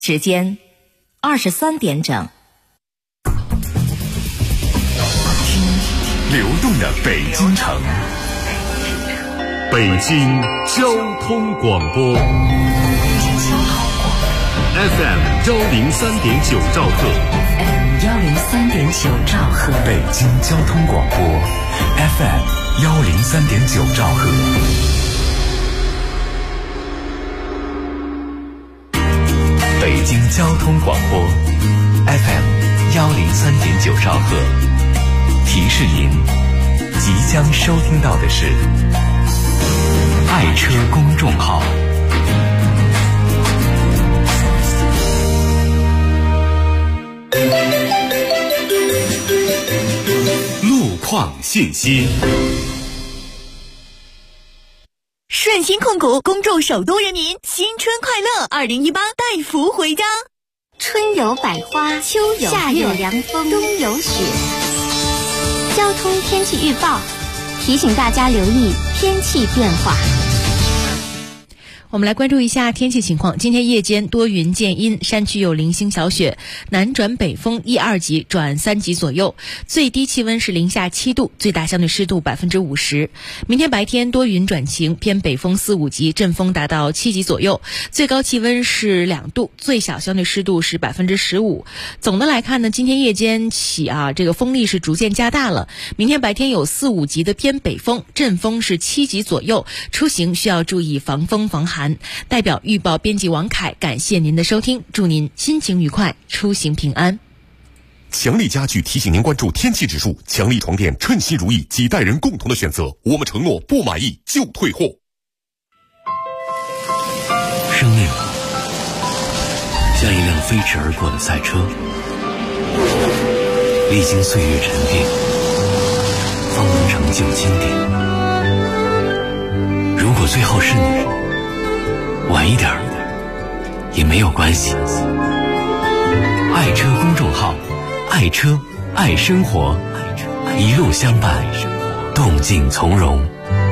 时间23点整。 流动的北京城，北京交通广播 FM 103.9兆赫， 103.9兆赫， 北京交通广播 FM 103.9兆赫。北京交通广播 FM 103.9兆赫，提示您即将收听到的是爱车公众号。路况信息。 顺鑫控股恭祝首都人民新春快乐，2018带福回家。 春有百花，秋有夏有凉风，冬有雪。交通天气预报提醒大家留意天气变化。 我们来关注一下天气情况。今天夜间多云见阴，山区有零星小雪，南转北风1、2级转3级左右，最低气温是零下7度，最大相对湿度50%。明天白天多云转晴，偏北风4、5级，阵风达到7级左右，最高气温是2度，最小相对湿度是15%。总的来看呢，今天夜间起这个风力是逐渐加大了。明天白天有4、5级的偏北风，阵风是7级左右，出行需要注意防风防寒。代表预报编辑王凯感谢您的收听，祝您心情愉快，出行平安。 强力家具提醒您关注天气指数，强力床垫称心如意，几代人共同的选择，我们承诺不满意就退货。 生命像一辆飞驰而过的赛车，历经岁月沉淀，方能成就经典。如果最后是你，晚一点也没有关系。爱车公众号，爱车爱生活，一路相伴，动静从容。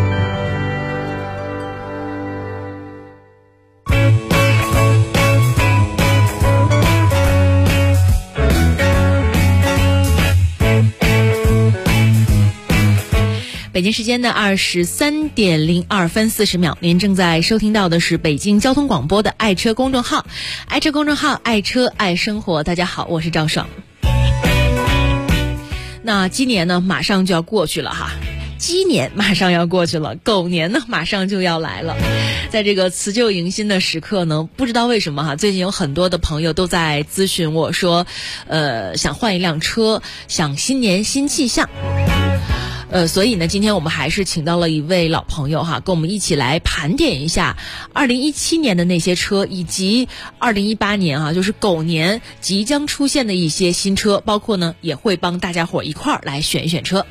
北京时间的23点02分40秒，您正在收听到的是北京交通广播的爱车公众号，爱车公众号，爱车爱生活。大家好，我是赵爽。那今年呢马上就要过去了哈，鸡年马上要过去了，狗年呢马上就要来了。在这个辞旧迎新的时刻呢，不知道为什么最近有很多的朋友都在咨询我说想换一辆车，想新年新气象。所以呢，今天我们还是请到了一位老朋友跟我们一起来盘点一下2017年的那些车，以及2018年就是狗年即将出现的一些新车，包括呢也会帮大家伙一块儿来选一选车。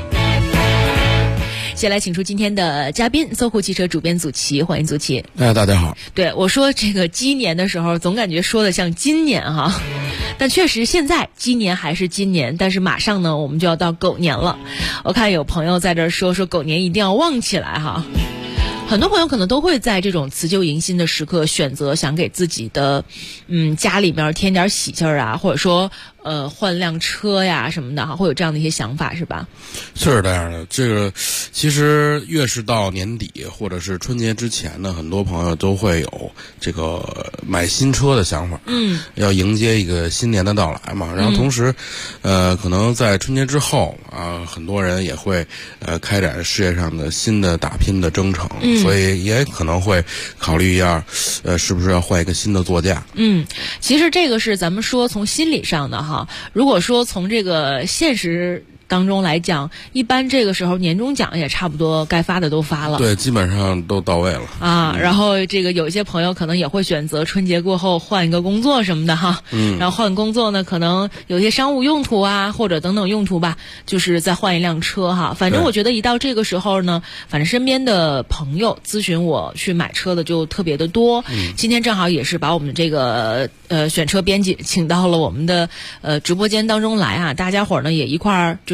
先来请出今天的嘉宾，搜狐汽车主编祖奇，欢迎祖奇。 大家好。 对，我说这个鸡年的时候，总感觉说的像今年但确实现在今年还是今年，但是马上呢我们就要到狗年了。我看有朋友在这说狗年一定要旺起来很多朋友可能都会在这种辞旧迎新的时刻选择想给自己的家里面添点喜气儿或者说换辆车呀什么的会有这样的一些想法，是吧？ 是这样的，这个其实越是到年底或者是春节之前呢，很多朋友都会有这个买新车的想法，要迎接一个新年的到来嘛。然后同时可能在春节之后很多人也会开展事业上的新的打拼的征程，所以也可能会考虑一下是不是要换一个新的座驾。 其实这个是咱们说从心理上的如果说从这个现实当中来讲，一般这个时候年终奖也差不多该发的都发了， 对，基本上都到位了然后这个有一些朋友可能也会选择春节过后换一个工作什么的然后换工作呢，可能有些商务用途或者等等用途吧，就是再换一辆车反正我觉得一到这个时候呢，反正身边的朋友咨询我去买车的就特别的多。今天正好也是把我们这个选车编辑请到了我们的直播间当中来大家伙呢也一块儿就是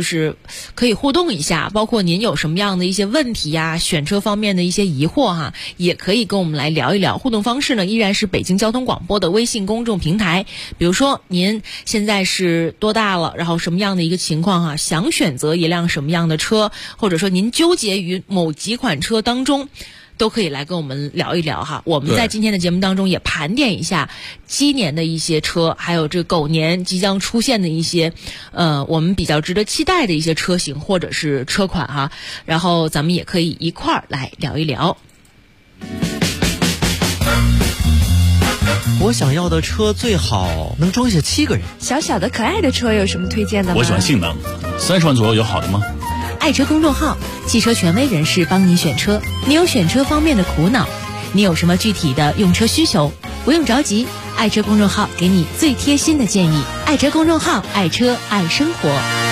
就是可以互动一下，包括您有什么样的一些问题呀，选车方面的一些疑惑哈，也可以跟我们来聊一聊。互动方式呢，依然是北京交通广播的微信公众平台。比如说您现在是多大了，然后什么样的一个情况哈，想选择一辆什么样的车，或者说您纠结于某几款车当中，都可以来跟我们聊一聊哈。我们在今天的节目当中也盘点一下鸡年的一些车，还有这狗年即将出现的一些我们比较值得期待的一些车型或者是车款哈，然后咱们也可以一块儿来聊一聊。 我想要的车最好能装下7个人。 小小的可爱的车有什么推荐的吗？ 我喜欢性能，30万左右有好的吗？ 爱车公众号，汽车权威人士帮你选车。你有选车方面的苦恼，你有什么具体的用车需求？不用着急，爱车公众号给你最贴心的建议。爱车公众号，爱车爱生活。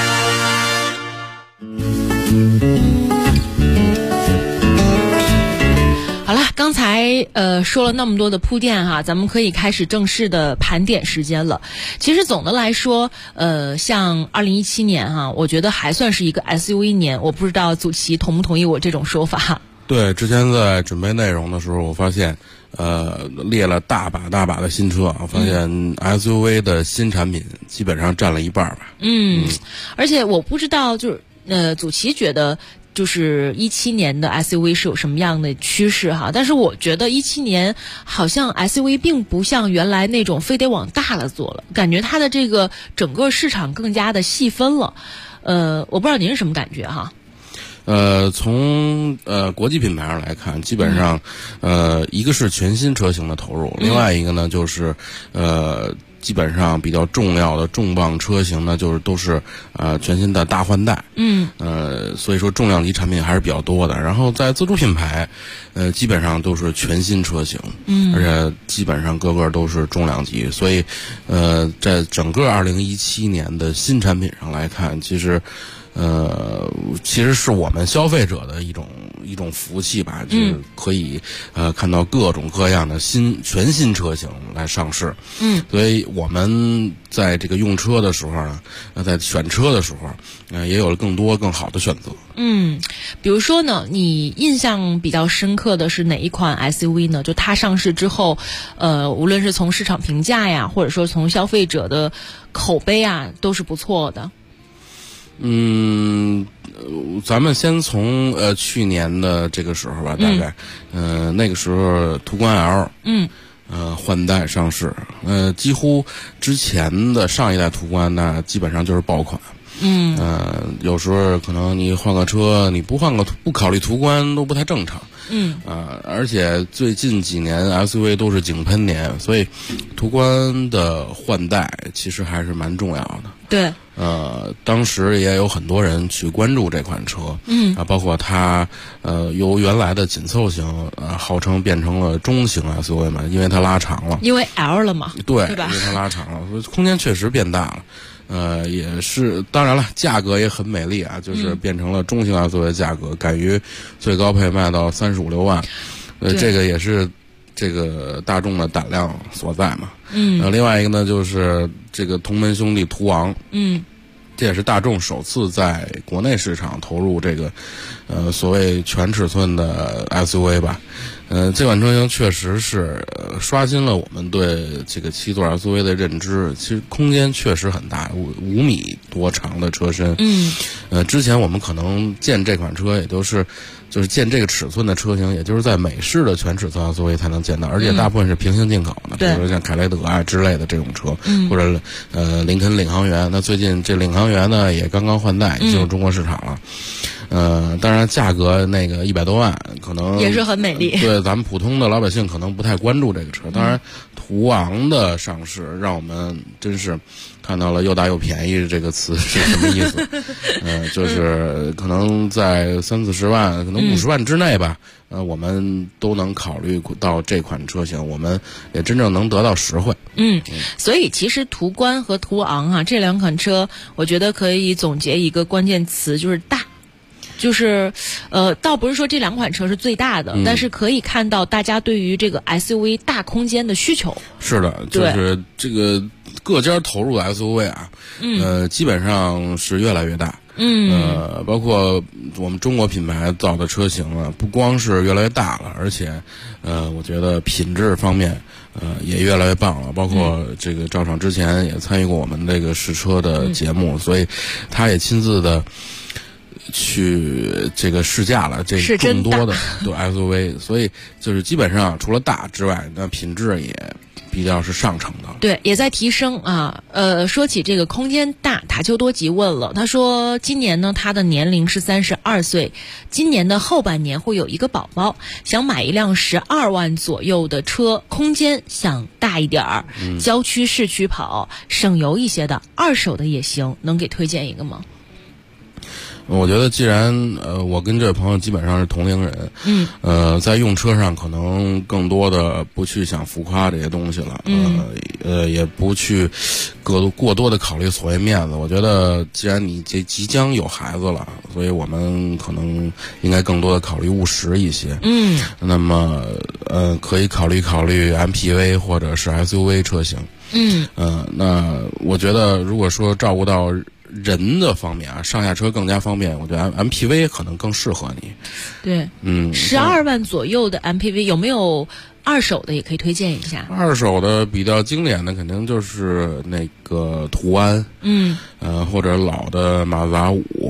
好了，刚才说了那么多的铺垫哈，咱们可以开始正式的盘点时间了。其实总的来说，像2017年哈，我觉得还算是一个 SUV 年，我不知道祖奇同不同意我这种说法。 对，之前在准备内容的时候，我发现列了大把的新车啊，发现 SUV 的新产品基本上占了一半吧。 而且我不知道就是祖奇觉得就是17年的 SUV 是有什么样的趋势哈，但是我觉得17年好像 SUV 并不像原来那种非得往大了做了，感觉它的这个整个市场更加的细分了。我不知道您是什么感觉哈？ 从国际品牌上来看，基本上一个是全新车型的投入，另外一个呢就是基本上比较重要的重磅车型呢，就是都是全新的大换代。所以说重量级产品还是比较多的。然后在自主品牌，基本上都是全新车型，而且基本上个个都是重量级。所以在整个2017年的新产品上来看，其实是我们消费者的一种福气吧，就是可以看到各种各样的全新车型来上市。所以我们在这个用车的时候呢，在选车的时候，也有了更多更好的选择。 比如说呢，你印象比较深刻的是哪一款 SUV 呢？就它上市之后，无论是从市场评价呀，或者说从消费者的口碑啊，都是不错的。 咱们先从去年的这个时候吧，大概那个时候途观 L 换代上市，几乎之前的上一代途观呢，基本上就是爆款。有时候可能你换个车，你不考虑途观都不太正常。而且最近几年 SUV 都是井喷年，所以途观的换代其实还是蛮重要的。 对， 当时也有很多人去关注这款车，包括它由原来的紧凑型号称变成了中型 SUV 嘛，因为它拉长了， 因为 L 了嘛， 对吧？ 因为它拉长了，所以空间确实变大了。也是，当然了，价格也很美丽啊，就是变成了中型 SUV 的价格，敢于最高配卖到35、6万，这个也是这个大众的胆量所在嘛。另外一个呢，就是这个同门兄弟途昂，这也是大众首次在国内市场投入这个所谓全尺寸的 SUV 吧。这款车型确实是刷新了我们对这个7座 SUV 的认知。其实空间确实很大，5米多长的车身。之前我们可能见这款车，也就是见这个尺寸的车型，也就是在美式的全尺寸 SUV 才能见到，而且大部分是平行进口的，比如说像凯雷德啊之类的这种车，或者林肯领航员。那最近这领航员呢也刚刚换代，进入中国市场了。当然价格那个100多万，可能也是很美丽。 对咱们普通的老百姓可能不太关注这个车。当然，途昂的上市让我们真是看到了又大又便宜这个词是什么意思。就是可能在30-40万，可能50万之内吧。我们都能考虑到这款车型，我们也真正能得到实惠。 所以其实途观和途昂这两款车，我觉得可以总结一个关键词，就是大。就是倒不是说这两款车是最大的，但是可以看到大家对于这个 SUV 大空间的需求。是的， 就是这个各家投入的 SUV 基本上是越来越大。 包括我们中国品牌造的车型啊，不光是越来越大了，而且我觉得品质方面也越来越棒了。包括这个赵厂之前也参与过我们这个试车的节目，所以他也亲自的去这个试驾了这更多的SUV， 所以就是基本上除了大之外，那品质也比较是上乘的， 对，也在提升啊。说起这个空间大，塔丘多吉问了，他说今年呢他的年龄是32岁，今年的后半年会有一个宝宝，想买一辆12万左右的车，空间想大一点儿，郊区市区跑，省油一些的，二手的也行，能给推荐一个吗？ 我觉得既然我跟这位朋友基本上是同龄人，在用车上可能更多的不去想浮夸这些东西了，也不去过多的考虑所谓面子。我觉得既然你即将有孩子了，所以我们可能应该更多的考虑务实一些。那么可以考虑 MPV 或者是 SUV 车型。那我觉得如果说照顾到人的方面啊，上下车更加方便，我觉得 MPV 可能更适合你。 对，12万左右的 MPV 有没有二手的也可以推荐一下？ 二手的比较经典的肯定就是那个途安，或者老的马自达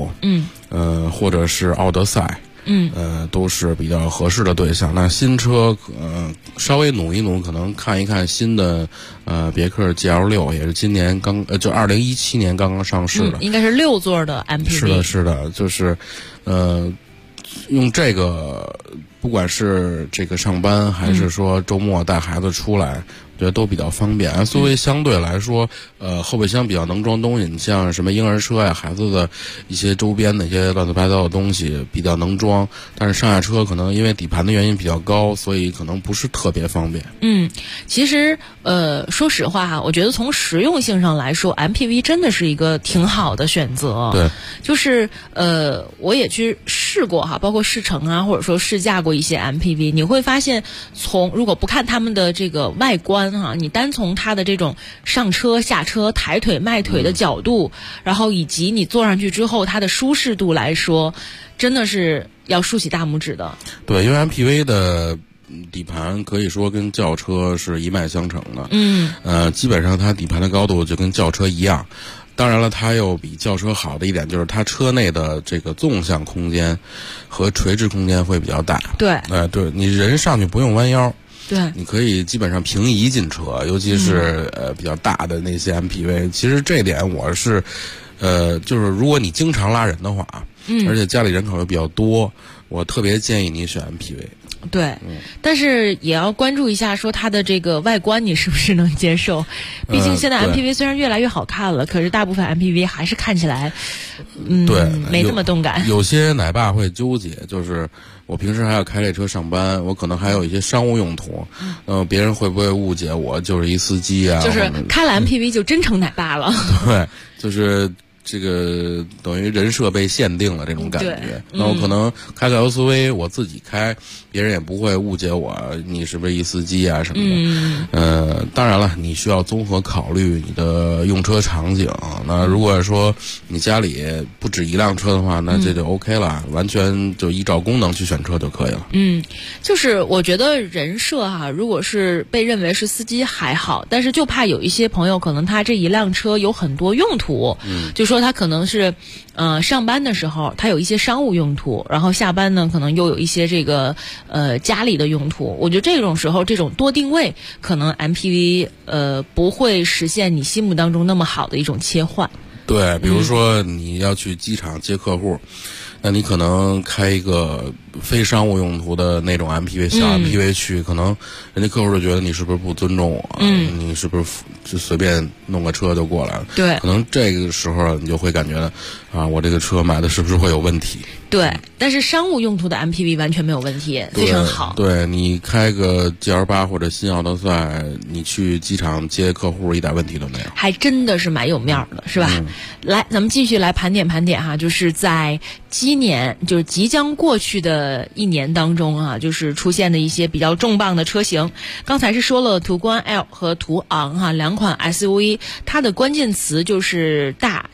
5，或者是奥德赛。都是比较合适的对象。那新车，稍微努一努，可能看一看新的，别克 GL6，也是今年就2017年刚刚上市的， 应该是6座的 MPV。 是的，就是，用这个，不管是这个上班还是说周末带孩子出来。我觉得都比较方便。SUV 相对来说，后备箱比较能装东西。你像什么婴儿车呀、孩子的一些周边的一些乱七八糟的东西比较能装，但是上下车可能因为底盘的原因比较高，所以可能不是特别方便。 其实说实话哈，我觉得从实用性上来说 ，MPV 真的是一个挺好的选择。 对， 就是我也去试过哈，包括试乘啊，或者说试驾过一些 MPV， 你会发现如果不看他们的这个外观。你单从它的这种上车、下车、抬腿、迈腿的角度，然后以及你坐上去之后它的舒适度来说，真的是要竖起大拇指的。 对，因为 MPV 的底盘可以说跟轿车是一脉相承的。基本上它底盘的高度就跟轿车一样。当然了，它又比轿车好的一点就是它车内的这个纵向空间和垂直空间会比较大。 对， 对，你人上去不用弯腰。 对， 你可以基本上平移进车，尤其是比较大的那些 MPV。其实这点我是，就是如果你经常拉人的话，而且家里人口又比较多，我特别建议你选 MPV。 对，但是也要关注一下，说它的这个外观你是不是能接受？毕竟现在 MPV 虽然越来越好看了，可是大部分 MPV 还是看起来， 对， 没那么动感。 有些奶爸会纠结，就是我平时还要开这车上班，我可能还有一些商务用途，别人会不会误解我就是一司机啊？ 就是开了 MPV 就真成奶爸了。 对，就是。这个等于人设被限定了这种感觉，那我可能开个 SUV 我自己开，别人也不会误解我你是不是一司机啊什么的。当然了，你需要综合考虑你的用车场景。那如果说你家里不止一辆车的话，那这就 OK 了，完全就依照功能去选车就可以了。 就是我觉得人设哈，如果是被认为是司机还好，但是就怕有一些朋友可能他这一辆车有很多用途，就说他可能是上班的时候他有一些商务用途，然后下班呢可能又有一些这个家里的用途。我觉得这种时候这种多定位可能 MPV 不会实现你心目当中那么好的一种切换。 对，比如说你要去机场接客户，那你可能开一个非商务用途的那种 MPV 小 MPV 去，可能人家客户就觉得你是不是不尊重我，你是不是就随便弄个车就过来了？ 对， 可能这个时候你就会感觉我这个车买的是不是会有问题？ 对，但是商务用途的 MPV 完全没有问题，非常好。 对，你开个 GL8 或者新奥德赛，你去机场接客户一点问题都没有， 还真的是蛮有面儿的，是吧？来，咱们继续来盘点哈，就是在今年，就是即将过去的一年当中啊，就是出现的一些比较重磅的车型。刚才是说了途观 L 和途昂哈，两款 SUV， 它的关键词就是大、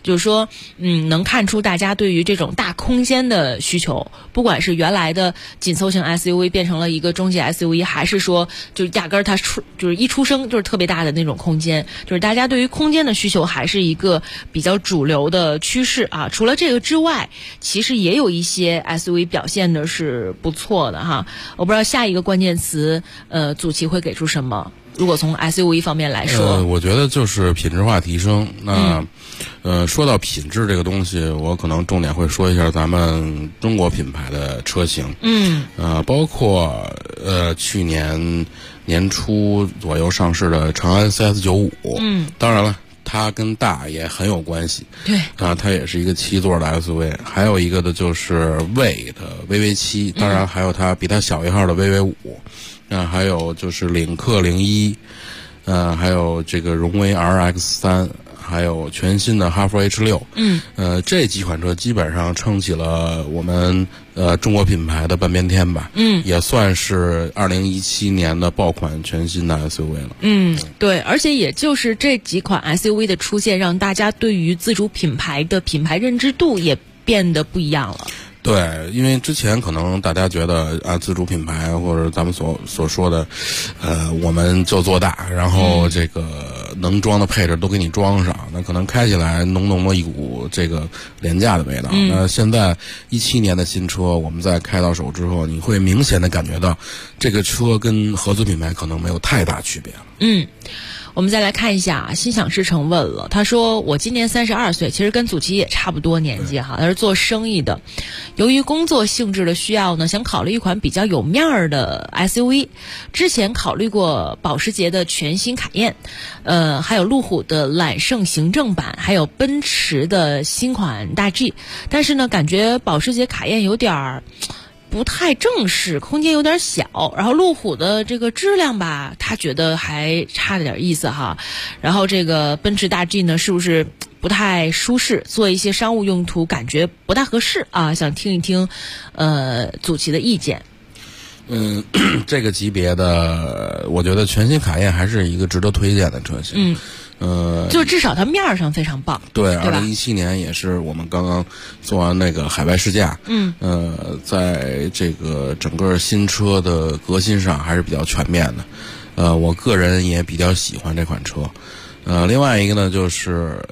就是说，能看出大家对于这种大空间的需求，不管是原来的紧凑型 SUV 变成了一个中级 SUV， 还是说就压根儿它就是一出生就是特别大的那种空间，就是大家对于空间的需求还是一个比较主流的趋势啊。除了这个之外，其实也有一些 SUV 表现的是不错的哈。我不知道下一个关键词，祖奇会给出什么？如果从 SUV 方面来说， 我觉得就是品质化提升。那说到品质这个东西，我可能重点会说一下咱们中国品牌的车型。包括去年年初左右上市的长安 CS95。当然了，它跟大也很有关系。 对啊，它也是一个7座的 SUV。还有一个的就是魏的 VV7，当然还有它比它小一号的 VV5。还有就是领克01，还有这个荣威 RX3，还有全新的哈弗 H6。这几款车基本上撑起了我们中国品牌的半边天吧。也算是2017年的爆款全新的 SUV 了。 对，而且也就是这几款 SUV 的出现，让大家对于自主品牌的品牌认知度也变得不一样了。 对，因为之前可能大家觉得自主品牌或者咱们所说的，我们就做大，然后这个能装的配置都给你装上，那可能开起来浓浓的一股这个廉价的味道。那现在17年的新车，我们在开到手之后，你会明显的感觉到，这个车跟合资品牌可能没有太大区别了。 我们再来看一下，心想事成问了，他说我今年32岁，其实跟祖奇也差不多年纪哈，他是做生意的，由于工作性质的需要呢，想考虑一款比较有面儿的 SUV。之前考虑过保时捷的全新凯宴，还有路虎的揽胜行政版，还有奔驰的新款大 G， 但是呢，感觉保时捷凯宴有点不太正式，空间有点小，然后路虎的这个质量吧，他觉得还差了点意思哈。然后这个奔驰大 G 呢，是不是不太舒适，做一些商务用途感觉不大合适啊？想听一听祖奇的意见。 这个级别的，我觉得全新凯宴还是一个值得推荐的车型。 就至少它面儿上非常棒。 对，2017年也是我们刚刚做完那个海外试驾。在这个整个新车的革新上还是比较全面的。我个人也比较喜欢这款车。另外一个呢，就是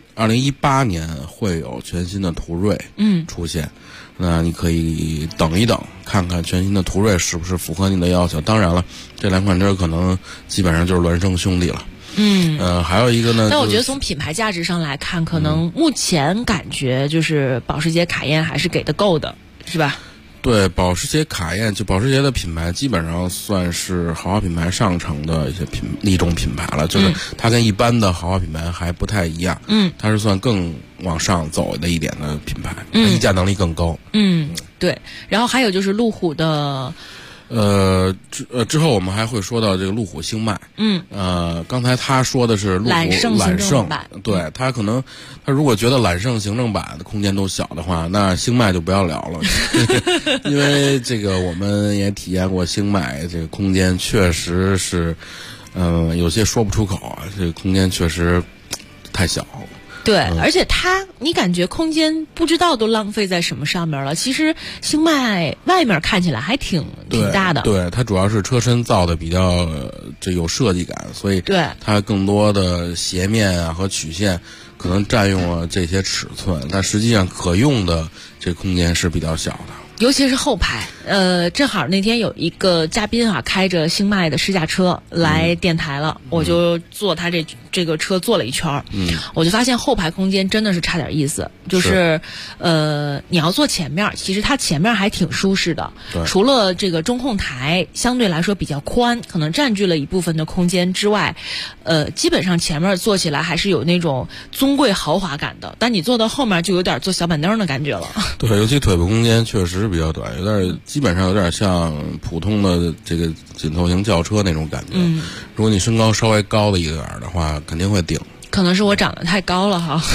2018年会有全新的途锐出现。那你可以等一等，看看全新的途锐是不是符合你的要求。当然了，这两款车可能基本上就是孪生兄弟了。还有一个呢， 但我觉得从品牌价值上来看，可能目前感觉就是保时捷凯宴还是给的够的，是吧？ 对，保时捷凯宴，就保时捷的品牌基本上算是豪华品牌上乘的一种品牌了，就是它跟一般的豪华品牌还不太一样。它是算更往上走的一点的品牌，溢价能力更高。 对。然后还有就是路虎的。 之后我们还会说到这个路虎星脉。刚才他说的是路虎揽胜版，对，他可能他如果觉得揽胜行政版的空间都小的话，那星脉就不要聊了。因为这个我们也体验过星脉，这个空间确实是有些说不出口啊，这个空间确实太小。 对，而且你感觉空间不知道都浪费在什么上面了。其实星脉外面看起来还挺大的。 对，它主要是车身造的比较这有设计感，所以它更多的斜面啊和曲线可能占用了这些尺寸，但实际上可用的这空间是比较小的。 尤其是后排，正好那天有一个嘉宾啊，开着星脉的试驾车来电台了，我就坐他这个车坐了一圈，我就发现后排空间真的是差点意思，就是你要坐前面，其实它前面还挺舒适的，除了这个中控台相对来说比较宽，可能占据了一部分的空间之外，基本上前面坐起来还是有那种尊贵豪华感的，但你坐到后面就有点坐小板凳的感觉了。对， 尤其腿部空间确实比较短，基本上有点像普通的这个紧凑型轿车那种感觉。如果你身高稍微高了一点的话，肯定会顶。 可能是我长得太高了哈。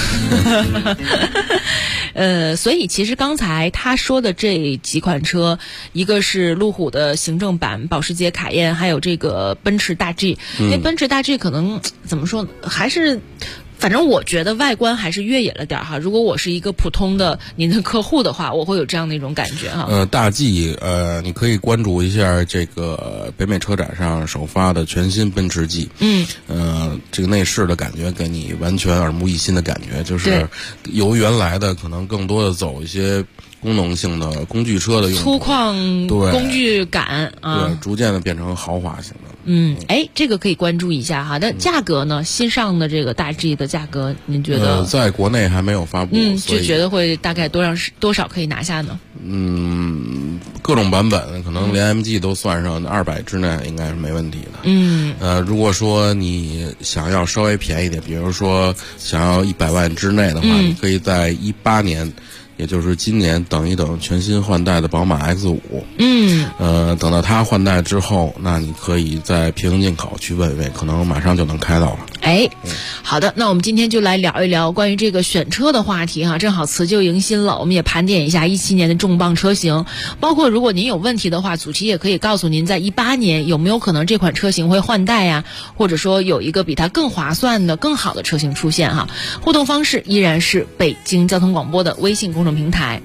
所以其实刚才他说的这几款车，一个是路虎的行政版保时捷凯宴，还有这个奔驰大 G。因为奔驰大 G 可能怎么说，还是反正我觉得外观还是越野了点哈。如果我是一个普通的您的客户的话，我会有这样的一种感觉哈。 大 G 你可以关注一下这个北美车展上首发的全新奔驰 G。这个内饰的感觉给你完全耳目一新的感觉，就是由原来的可能更多的走一些功能性的工具车的用途， 粗犷工具感啊， 对，逐渐的变成豪华型的。 这个可以关注一下哈。但价格呢？新上的这个大 G 的价格，您觉得？ 在国内还没有发布， 就觉得会大概多少可以拿下呢？ 各种版本可能连 MG 都算上，200之内应该是没问题的。如果说你想要稍微便宜点，比如说想要100万之内的话，你可以在18年。也就是今年等一等全新换代的宝马 X5。等到它换代之后，那你可以在平行进口去问一问，可能马上就能开到了。 好的，那我们今天就来聊一聊关于这个选车的话题哈。正好辞旧迎新了，我们也盘点一下17年的重磅车型，包括如果您有问题的话，祖奇也可以告诉您，在18年有没有可能这款车型会换代呀，或者说有一个比它更划算的、更好的车型出现哈。互动方式依然是北京交通广播的微信公众平台。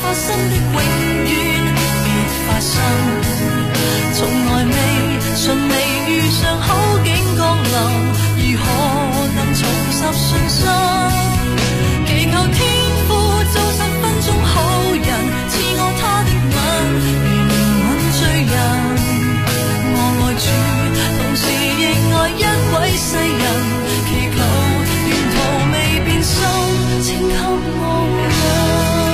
從來未順利遇上好景降臨，如何能重拾信心？祈求天父做10分鐘好人，賜我他的吻，如吻醉人。我愛主，同時亦愛一位世人，祈求沿途未變心，請給我回應。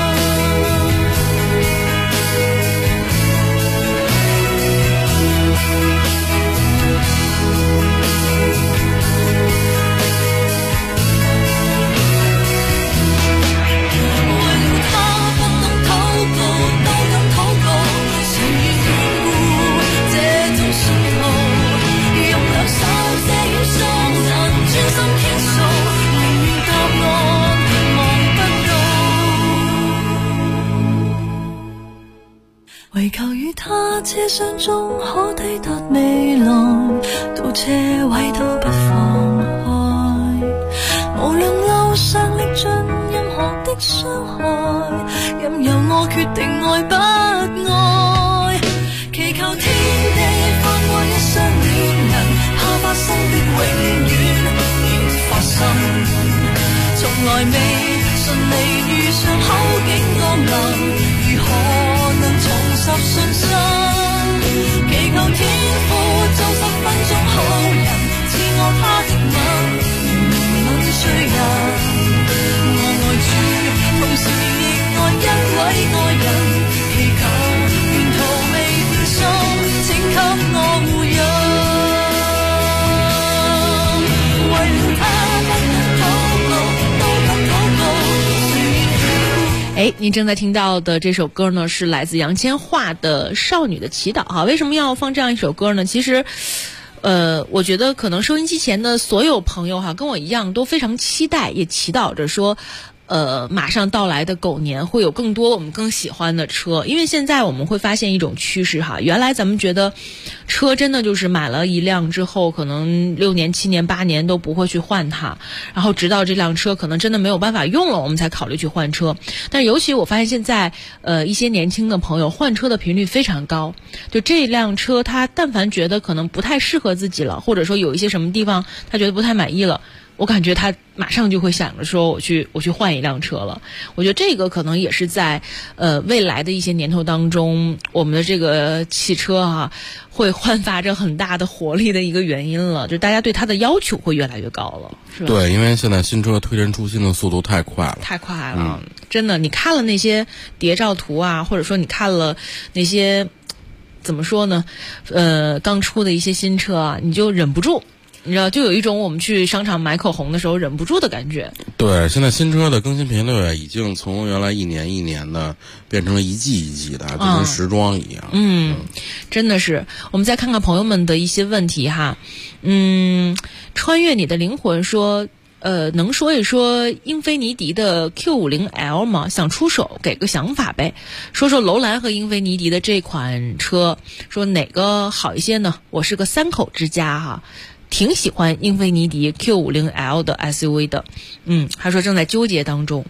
唯求與他車廂中可抵達未來，到車位都不放開，無論路上歷盡任何的傷害，任由我決定愛不愛，祈求天地放過一雙戀人，怕發生的永遠別發生，從來未順利遇上好景降臨，如何能重拾信心？祈求天父做10分鐘好人，賜我他的吻，如吻醉人。我愛主，同時亦愛一位愛人，祈求沿途未變心，請給我回應。為了他不能禱告，都不禱告。 您正在听到的这首歌呢，是来自杨千嬅的《少女的祈祷》哈。为什么要放这样一首歌呢？其实我觉得可能收音机前的所有朋友哈，跟我一样都非常期待，也祈祷着说马上到来的狗年会有更多我们更喜欢的车。因为现在我们会发现一种趋势哈，原来咱们觉得车真的就是买了一辆之后可能6年7年8年都不会去换它，然后直到这辆车可能真的没有办法用了，我们才考虑去换车。但是尤其我发现现在一些年轻的朋友换车的频率非常高，就这辆车他但凡觉得可能不太适合自己了，或者说有一些什么地方他觉得不太满意了，我感觉他马上就会想着说我去换一辆车了。我觉得这个可能也是在未来的一些年头当中，我们的这个汽车会焕发着很大的活力的一个原因了，就大家对它的要求会越来越高了，是吧？ 对，因为现在新车推陈出新的速度太快了，真的。你看了那些谍照图啊，或者说你看了那些怎么说呢刚出的一些新车啊，你就忍不住，你知道，就有一种我们去商场买口红的时候忍不住的感觉。 对，现在新车的更新频率已经从原来1年1年的变成了一季一季的，就跟时装一样。 真的是。我们再看看朋友们的一些问题哈。穿越你的灵魂说，能说一说英菲尼迪的 Q50L 吗？想出手，给个想法呗。说说楼兰和英菲尼迪的这款车，说哪个好一些呢？我是个3口之家哈。 挺喜欢英菲尼迪 Q50L 的 SUV 的。他说正在纠结当中。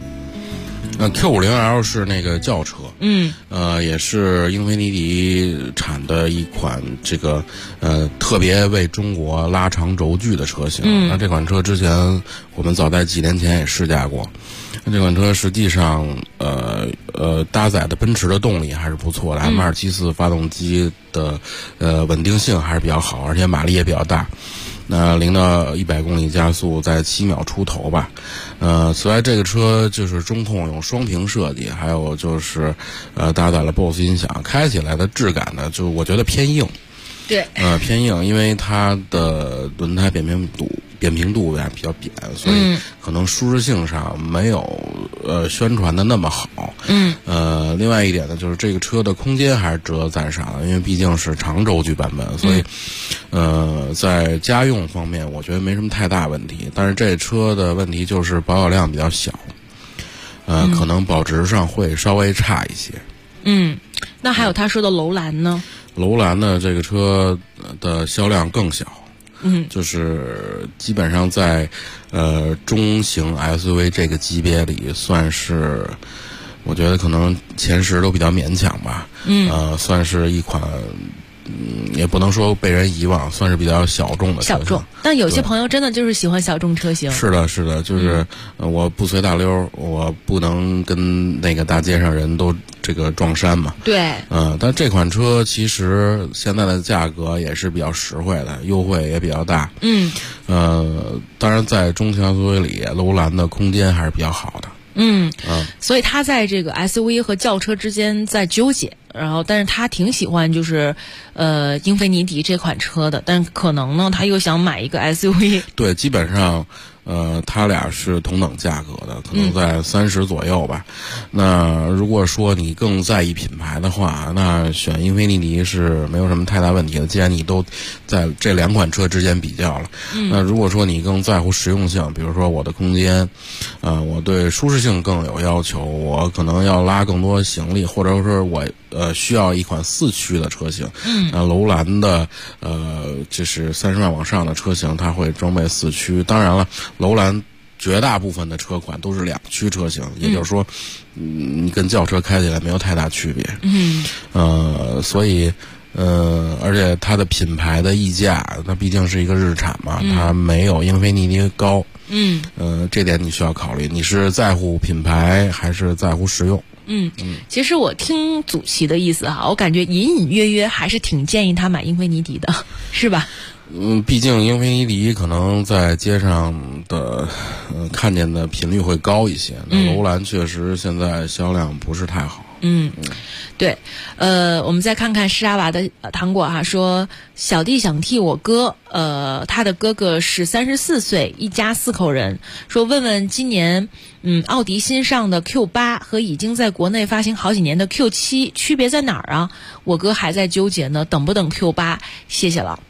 Q50L 是那个轿车，也是英菲尼迪产的一款这个特别为中国拉长轴距的车型。那这款车之前我们早在几年前也试驾过。这款车实际上搭载的奔驰的动力还是不错的，M274发动机的稳定性还是比较好，而且马力也比较大。那0到100公里加速在7秒出头吧。此外这个车就是中控用双屏设计，还有就是搭载了 BOSE 音响，开起来的质感呢，就我觉得偏硬。 对， 偏硬，因为它的轮胎扁平度比较扁，所以可能舒适性上没有宣传的那么好。另外一点呢，就是这个车的空间还是值得赞赏的，因为毕竟是长轴距版本，所以在家用方面我觉得没什么太大问题。但是这车的问题就是保有量比较小，可能保值上会稍微差一些。 那还有他说的楼兰呢？ 楼兰呢，这个车的销量更小。就是基本上在中型 SUV 这个级别里算是，我觉得可能前10都比较勉强吧。算是一款也不能说被人遗忘，算是比较小众的车型。 小众，但有些朋友真的就是喜欢小众车型。 是的，就是我不随大溜，我不能跟那个大街上人都这个撞衫嘛。对。但这款车其实现在的价格也是比较实惠的，优惠也比较大。当然在中型 SUV 里，楼兰的空间还是比较好的。 所以他在这个 SUV 和轿车之间在纠结，但是他挺喜欢就是英菲尼迪这款车的，但可能呢他又想买一个 SUV。对， 基本上它俩是同等价格的，可能在30左右吧。那如果说你更在意品牌的话，那选英菲尼迪是没有什么太大问题的，既然你都在这两款车之间比较了。那如果说你更在乎实用性，比如说我的空间，我对舒适性更有要求，我可能要拉更多行李，或者说我需要一款4驱的车型。楼兰的就是30万往上的车型，它会装备4驱。当然了，楼兰绝大部分的车款都是2驱车型，也就是说，你跟轿车开起来没有太大区别。所以而且它的品牌的溢价，它毕竟是一个日产嘛，它没有英菲尼迪高。这点你需要考虑，你是在乎品牌还是在乎实用？ 其实我听祖奇的意思哈，我感觉隐隐约约还是挺建议他买英菲尼迪的，是吧？ 毕竟英菲尼迪可能在街上的看见的频率会高一些，那楼兰确实现在销量不是太好。 对，我们再看看施阿娃的糖果哈，说小弟想替我哥，他的哥哥是34岁，一家4口人，说问问今年奥迪新上的 Q8 和已经在国内发行好几年的 Q7 区别在哪儿啊？我哥还在纠结呢，等不等 Q8？ 谢谢了。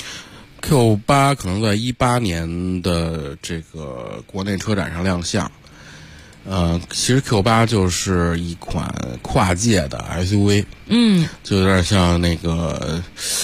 Q8 可能在18年的这个国内车展上亮相。其实 Q8 就是一款跨界的 SUV，就有点像那个，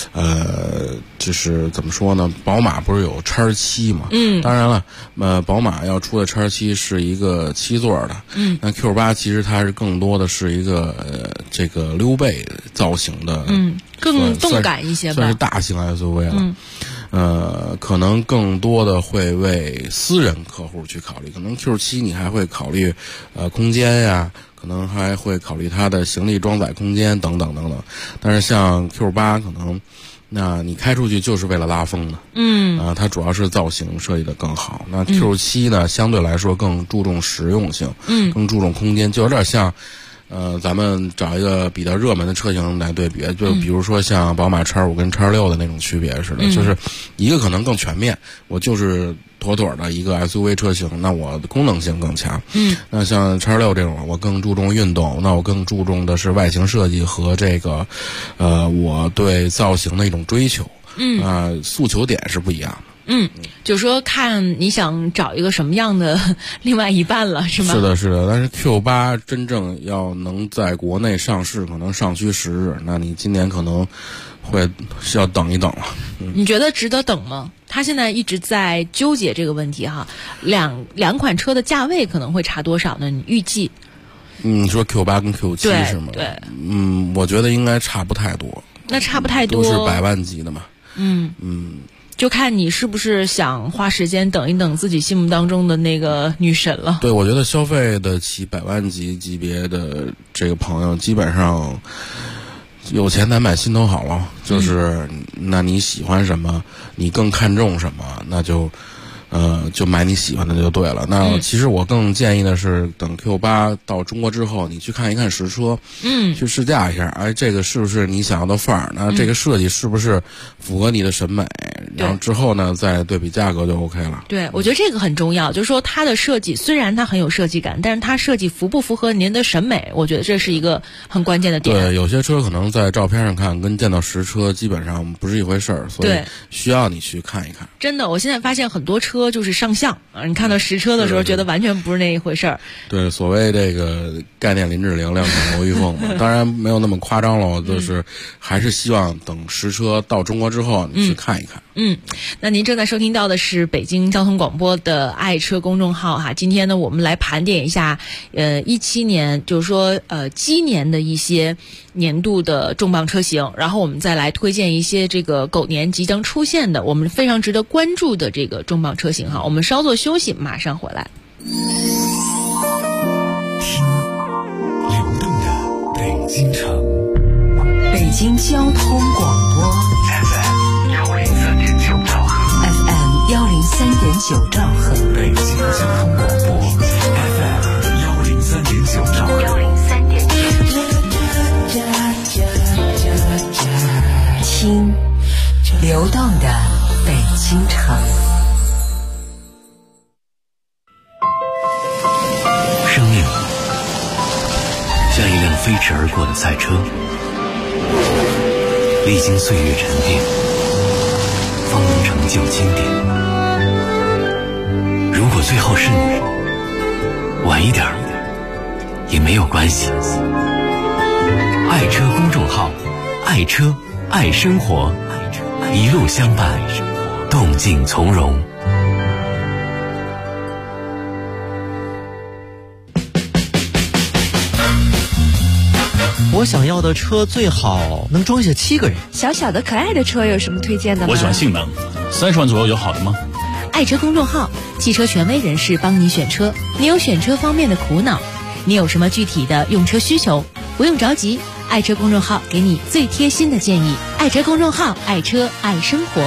就是怎么说呢？宝马不是有X7嘛？当然了，宝马要出的X7是一个7座的，那 Q8 其实它是更多的是一个这个溜背造型的， 更动感一些吧， 算是大型 SUV 了。可能更多的会为私人客户去考虑，可能 Q7 你还会考虑空间呀，可能还会考虑它的行李装载空间等等等等。但是像 Q8 可能，那你开出去就是为了拉风的，它主要是造型设计的更好。那 Q7 呢，相对来说更注重实用性，更注重空间，就有点像。咱们找一个比较热门的车型来对比，就比如说像宝马 X5 跟 X6 的那种区别似的，就是一个可能更全面，我就是妥妥的一个 SUV 车型，那我的功能性更强。那像 X6 这种，我更注重运动，那我更注重的是外形设计和这个，我对造型的一种追求。诉求点是不一样的。 就说看你想找一个什么样的另外一半了，是吗？ 是的。但是 Q8 真正要能在国内上市，可能尚需时日。那你今年可能会需要等一等了。 你觉得值得等吗？他现在一直在纠结这个问题哈，两款车的价位可能会差多少呢？你预计？ 你说 Q8 跟 Q7 是吗？ 对， 我觉得应该差不太多。 那差不太多， 都是100万级的嘛。 就看你是不是想花时间等一等自己心目当中的那个女神了。 对，我觉得消费得起100万级别的这个朋友，基本上有钱难买心头好了。就是那你喜欢什么，你更看重什么，那就买你喜欢的就对了。那其实我更建议的是，等 Q8 到中国之后，你去看一看实车，去试驾一下，哎，这个是不是你想要的范儿？那这个设计是不是符合你的审美？然后之后呢，再对比价格就 OK 了。 对，我觉得这个很重要，就是说它的设计虽然它很有设计感，但是它设计符不符合您的审美？我觉得这是一个很关键的点。 对，有些车可能在照片上看跟见到实车基本上不是一回事儿，所以需要你去看一看。 真的，我现在发现很多车就是上相啊，你看到实车的时候觉得完全不是那一回事儿。 对，所谓这个概念林志玲，量产罗玉凤嘛，当然没有那么夸张了，就是还是希望等实车到中国之后你去看一看。 那您正在收听到的是北京交通广播的爱车公众号哈。今天呢，我们来盘点一下，17年，就是说鸡年的一些年度的重磅车型，然后我们再来推荐一些这个狗年即将出现的我们非常值得关注的这个重磅车型哈。我们稍作休息，马上回来。 听流动的北京城， 北京交通广播 FM103.9兆赫 ，FM103.9兆赫， 北京交通广播 FM103.9兆赫 ，103.9。听流动的北京城。 生命像一辆飞驰而过的赛车，历经岁月沉淀，方能成就经典。如果最后是你，晚一点也没有关系。爱车公众号，爱车爱生活，一路相伴，动静从容。 我想要的车最好能装下7个人。 小小的可爱的车有什么推荐的吗？ 我喜欢性能，30万左右有好的吗？ 爱车公众号，汽车权威人士帮你选车。你有选车方面的苦恼，你有什么具体的用车需求？不用着急，爱车公众号给你最贴心的建议。爱车公众号，爱车爱生活。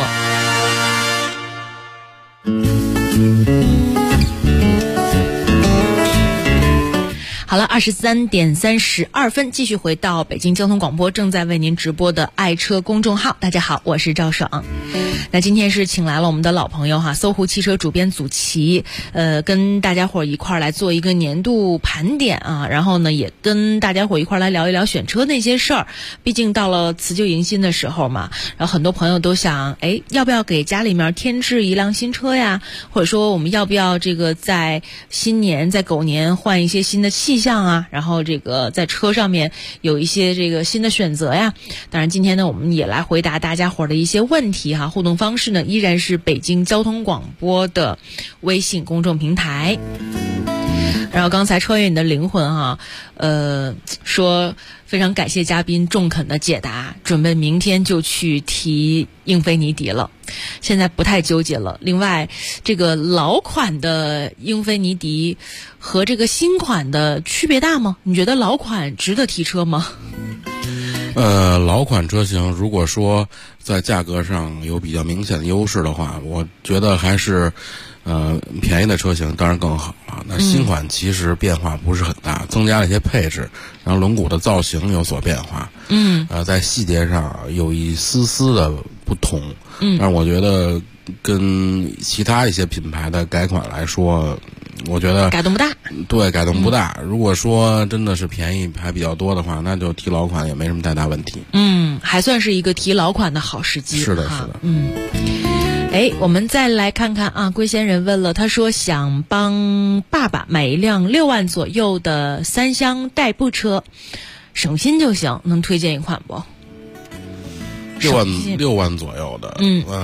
好了，23点32分，继续回到北京交通广播正在为您直播的爱车公众号。大家好，我是赵爽。那今天是请来了我们的老朋友哈，搜狐汽车主编祖奇，跟大家伙一块儿来做一个年度盘点啊，然后呢，也跟大家伙一块儿来聊一聊选车那些事儿。毕竟到了辞旧迎新的时候嘛，然后很多朋友都想，要不要给家里面添置一辆新车呀？或者说我们要不要这个在新年，在狗年换一些新的气象啊？然后这个在车上面有一些这个新的选择呀。当然今天呢，我们也来回答大家伙的一些问题哈。互动方式呢，依然是北京交通广播的微信公众平台。然后刚才穿越你的灵魂哈，说非常感谢嘉宾中肯的解答，准备明天就去提英菲尼迪了，现在不太纠结了。另外，这个老款的英菲尼迪和这个新款的区别大吗？你觉得老款值得提车吗？ 老款车型如果说在价格上有比较明显的优势的话，我觉得还是便宜的车型当然更好了。那新款其实变化不是很大，增加了一些配置，然后轮毂的造型有所变化，在细节上有一丝丝的不同，但是我觉得跟其他一些品牌的改款来说，我觉得改动不大。 对，改动不大。如果说真的是便宜还比较多的话，那就提老款也没什么太大问题。 还算是一个提老款的好时机。 是的，是的。 我们再来看看啊，龟仙人问了，他说想帮爸爸买一辆6万左右的3厢代步车，省心就行，能推荐一款不？ 6万左右的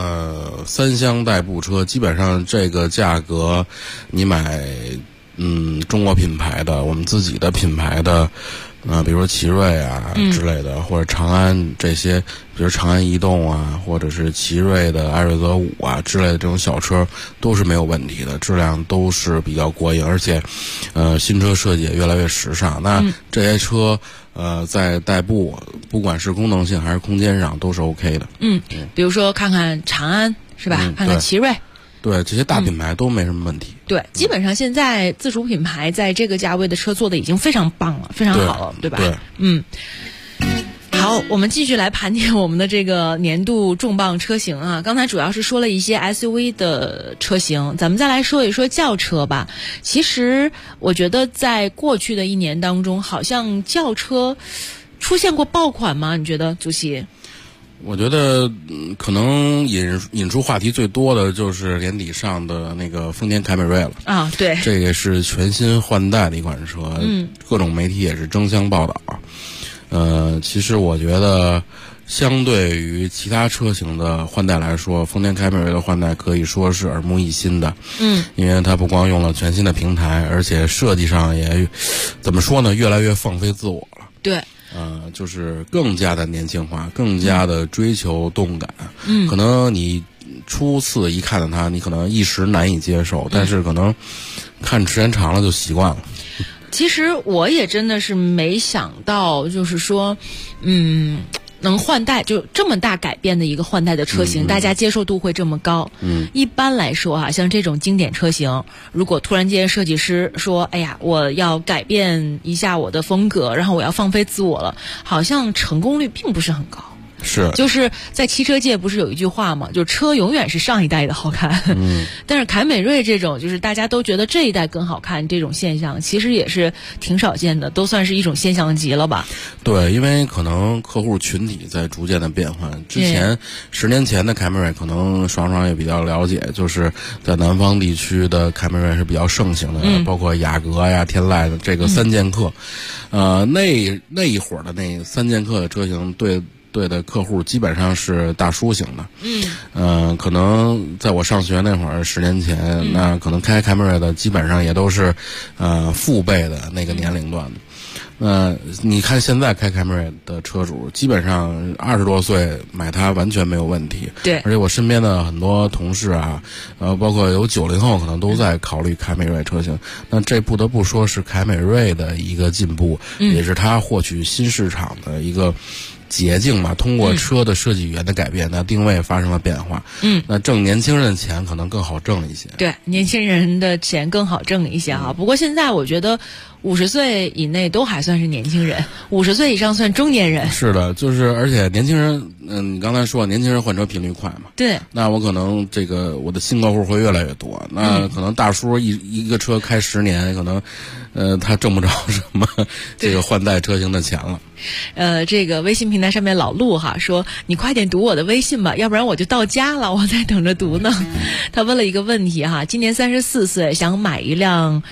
，3厢代步车，基本上这个价格，你买中国品牌的，我们自己的品牌的。比如说奇瑞啊之类的，或者长安这些，比如长安逸动啊，或者是奇瑞的艾瑞泽5啊之类的这种小车，都是没有问题的，质量都是比较过硬，而且，新车设计也越来越时尚。那这些车，在代步，不管是功能性还是空间上，都是 OK 的。 比如说看看长安是吧？看看奇瑞。 对，这些大品牌都没什么问题。 对，基本上现在自主品牌在这个价位的车做的已经非常棒了，非常好了，对吧？ 对， 好，我们继续来盘点我们的这个年度重磅车型啊。刚才主要是说了一些 SUV 的车型，咱们再来说一说轿车吧。其实我觉得在过去的1年当中，好像轿车出现过爆款吗？你觉得，主席？ 我觉得可能引出话题最多的就是年底上的那个丰田凯美瑞了啊，对， 这个是全新换代的一款车，各种媒体也是争相报道。其实我觉得相对于其他车型的换代来说，丰田凯美瑞的换代可以说是耳目一新的。因为它不光用了全新的平台，而且设计上也怎么说呢，越来越放飞自我了。 对。 就是更加的年轻化，更加的追求动感。可能你初次一看到它，你可能一时难以接受，但是可能看时间长了就习惯了。 其实我也真的是没想到，就是说，能换代就这么大改变的一个换代的车型，大家接受度会这么高。一般来说啊，像这种经典车型，如果突然间设计师说，哎呀，我要改变一下我的风格，然后我要放飞自我了，好像成功率并不是很高。 是， 就是在汽车界不是有一句话吗？就车永远是上一代的好看。但是凯美瑞这种就是大家都觉得这一代更好看这种现象，其实也是挺少见的，都算是一种现象级了吧？ 对，因为可能客户群体在逐渐的变换。之前10年前的凯美瑞，可能爽也比较了解，就是在南方地区的凯美瑞是比较盛行的，包括雅阁呀、天籁的这个3剑客。那一会儿的那3剑客的车型，对的客户基本上是大叔型的。可能在我上学那会儿10年前，那可能开凯美瑞的基本上也都是父辈的那个年龄段的。你看现在开凯美瑞的车主，基本上20多岁买它完全没有问题。 对， 而且我身边的很多同事啊，包括有90后，可能都在考虑凯美瑞车型。那这不得不说是凯美瑞的一个进步，也是它获取新市场的一个捷径嘛，通过车的设计语言的改变，那定位发生了变化。那挣年轻人的钱可能更好挣一些。 对，年轻人的钱更好挣一些哈。不过现在我觉得50岁以内都还算是年轻人，50岁以上算中年人。 是的，就是而且年轻人，你刚才说年轻人换车频率快嘛？ 对。 那我可能我的新客户会越来越多。那可能大叔一个车开10年，可能他挣不着什么这个换代车型的钱了。 这个微信平台上面老陆说你快点读我的微信吧，要不然我就到家了，我在等着读呢。他问了一个问题今年34岁，想买一辆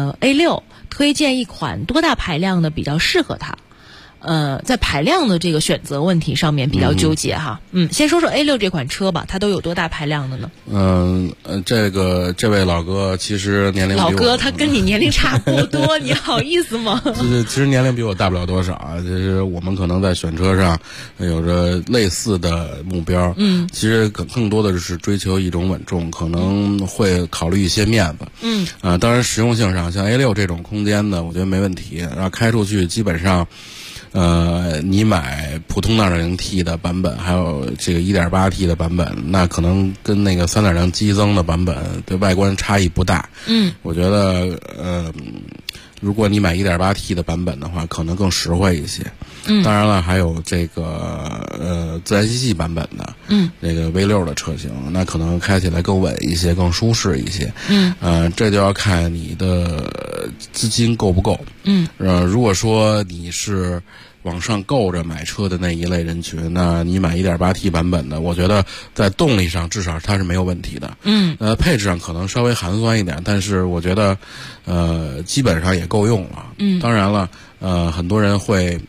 A6，推荐一款多大排量的比较适合他。在排量的这个选择问题上面比较纠结先说说 A6 这款车吧，它都有多大排量的呢？ 这位老哥其实年龄比我老哥他跟你年龄差不多，你好意思吗？ 其实年龄比我大不了多少啊，就是我们可能在选车上有着类似的目标。其实更多的是追求一种稳重，可能会考虑一些面子。当然实用性上，像 A6 这种空间的，我觉得没问题，然后开出去基本上。你买普通 2.0T 的版本，还有这个 1.8T 的版本，那可能跟那个 3.0 激增的版本对外观差异不大。我觉得如果你买 1.8T 的版本的话，可能更实惠一些。当然了，还有这个自然吸气版本的，这个 V6 的车型，那可能开起来更稳一些，更舒适一些。这就要看你的资金够不够。如果说你是往上够着买车的那一类人群，那你买 1.8T 版本的，我觉得在动力上至少它是没有问题的。配置上可能稍微寒酸一点，但是我觉得基本上也够用了。当然了，很多人会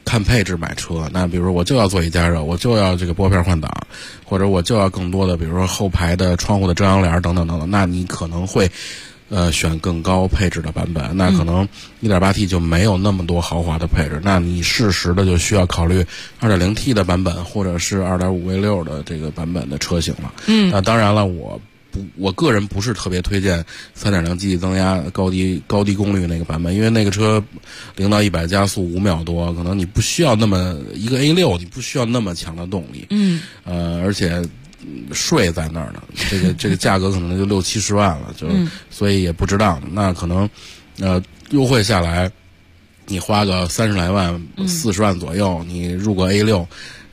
看配置买车，那比如说我就要座椅加热，我就要这个拨片换挡，或者我就要更多的比如说后排的窗户的遮阳帘等等等等，那你可能会选更高配置的版本，那可能 1.8T 就没有那么多豪华的配置，那你适时的就需要考虑 2.0T 的版本或者是 2.5V6 的这个版本的车型了。那当然了，我个人不是特别推荐 3.0 机器增压高低功率那个版本，因为那个车0到100加速5秒多，可能你不需要那么一个 A6， 你不需要那么强的动力。而且税在那儿呢，这个价格可能就60-70万了，就所以也不值当。那可能优惠下来，你花个30来万、40万左右，你入个 A6，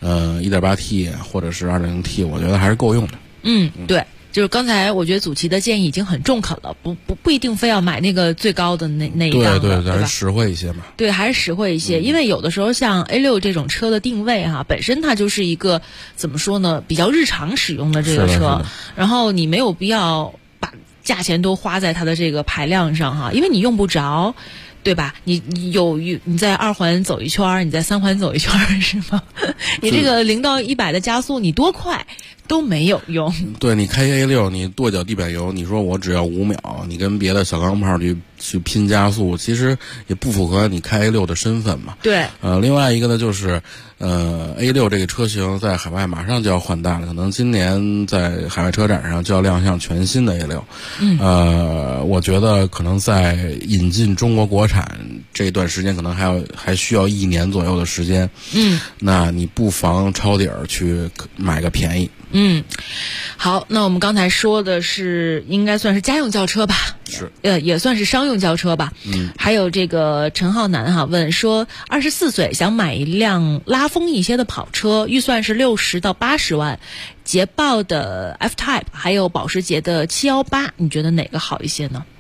1.8T 或者是 2.0T， 我觉得还是够用的。 对。就是刚才我觉得祖奇的建议已经很中肯了，不一定非要买那个最高的那一档的， 对，还是实惠一些嘛。 对，还是实惠一些，因为有的时候像 A6 这种车的定位本身它就是一个怎么说呢，比较日常使用的这个车，然后你没有必要把价钱都花在它的这个排量上因为你用不着。对吧？你在2环走一圈，你在3环走一圈是吗？你这个0到100的加速，你多快都没有用。 对，你开 A6， 你跺脚地板油，你说我只要5秒，你跟别的小钢炮去拼加速，其实也不符合你开 A6 的身份嘛。 对。 另外一个呢，就是A6 这个车型在海外马上就要换代了，可能今年在海外车展上就要亮相全新的 A6。我觉得可能在引进中国国产这一段时间，可能还需要1年左右的时间。那你不妨抄底儿去买个便宜。 好，那我们刚才说的是应该算是家用轿车吧？ 是， 也算是商用轿车吧。还有这个陈浩南问说，24岁想买一辆拉风一些的跑车，预算是60到80万，捷豹的 F-Type 还有保时捷的718，你觉得哪个好一些呢？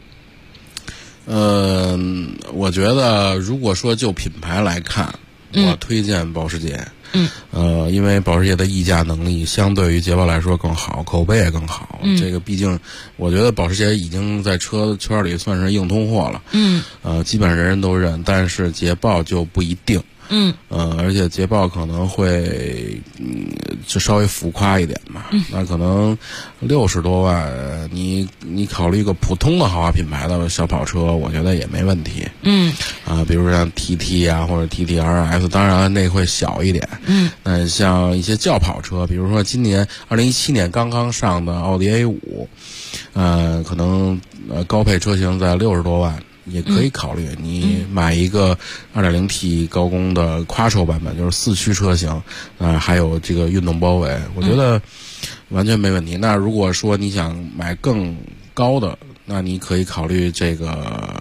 我觉得如果说就品牌来看，我推荐保时捷。因为保时捷的议价能力相对于捷豹来说更好，口碑也更好。这个毕竟我觉得保时捷已经在车圈里算是硬通货了。基本上人人都认，但是捷豹就不一定。而且捷豹可能会就稍微浮夸一点嘛。那可能60多万，你考虑一个普通的豪华品牌的小跑车，我觉得也没问题。比如像 TT 啊或者 TT-RS， 当然那会小一点。那像一些轿跑车，比如说今年2017年刚刚上的奥迪 A5，可能高配车型在60多万。也可以考虑你买一个 2.0T 高功的quattro版本，就是4驱车型，还有这个运动包围，我觉得完全没问题。那如果说你想买更高的，那你可以考虑这个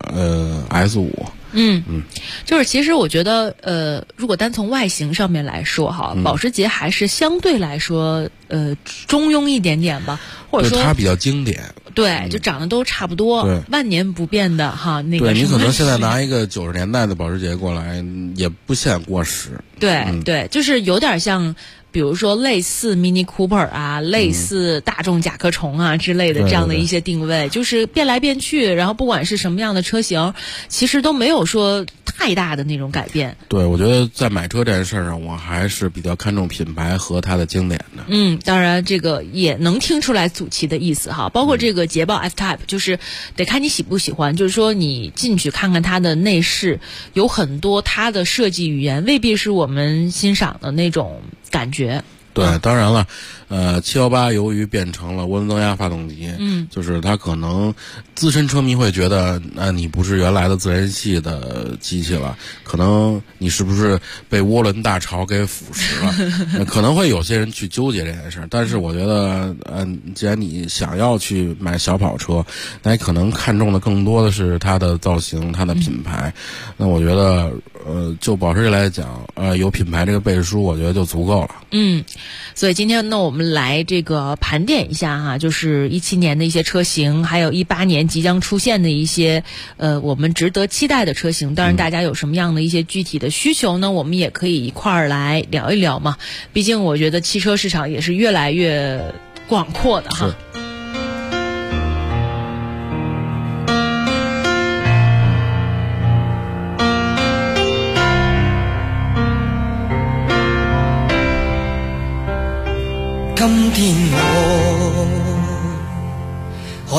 S5。 就是其实我觉得如果单从外形上面来说保时捷还是相对来说中庸一点点吧，或者说它比较经典。 对，就长得都差不多，万年不变的那个。 对，你可能现在拿一个90年代的保时捷过来，也不显过时。 对，就是有点像。比如说类似 Mini Cooper 啊，类似大众甲壳虫啊之类的这样的一些定位，就是变来变去，然后不管是什么样的车型，其实都没有说太大的那种改变。 对，我觉得在买车这件事上，我还是比较看重品牌和它的经典的。 当然这个也能听出来祖奇的意思包括这个捷豹 F-Type， 就是得看你喜不喜欢，就是说你进去看看它的内饰，有很多它的设计语言未必是我们欣赏的那种感觉。 对，当然了，718由于变成了涡轮增压发动机，就是它可能资深车迷会觉得，你不是原来的自然系的机器了，可能你是不是被涡轮大潮给腐蚀了？可能会有些人去纠结这件事，但是我觉得，既然你想要去买小跑车，那你可能看重的更多的是它的造型、它的品牌。那我觉得，就保时捷来讲，有品牌这个背书，我觉得就足够了。 所以今天呢，我们来这个盘点一下就是17年的一些车型，还有18年即将出现的一些我们值得期待的车型。当然大家有什么样的一些具体的需求呢，我们也可以一块儿来聊一聊嘛。毕竟我觉得汽车市场也是越来越广阔的哈。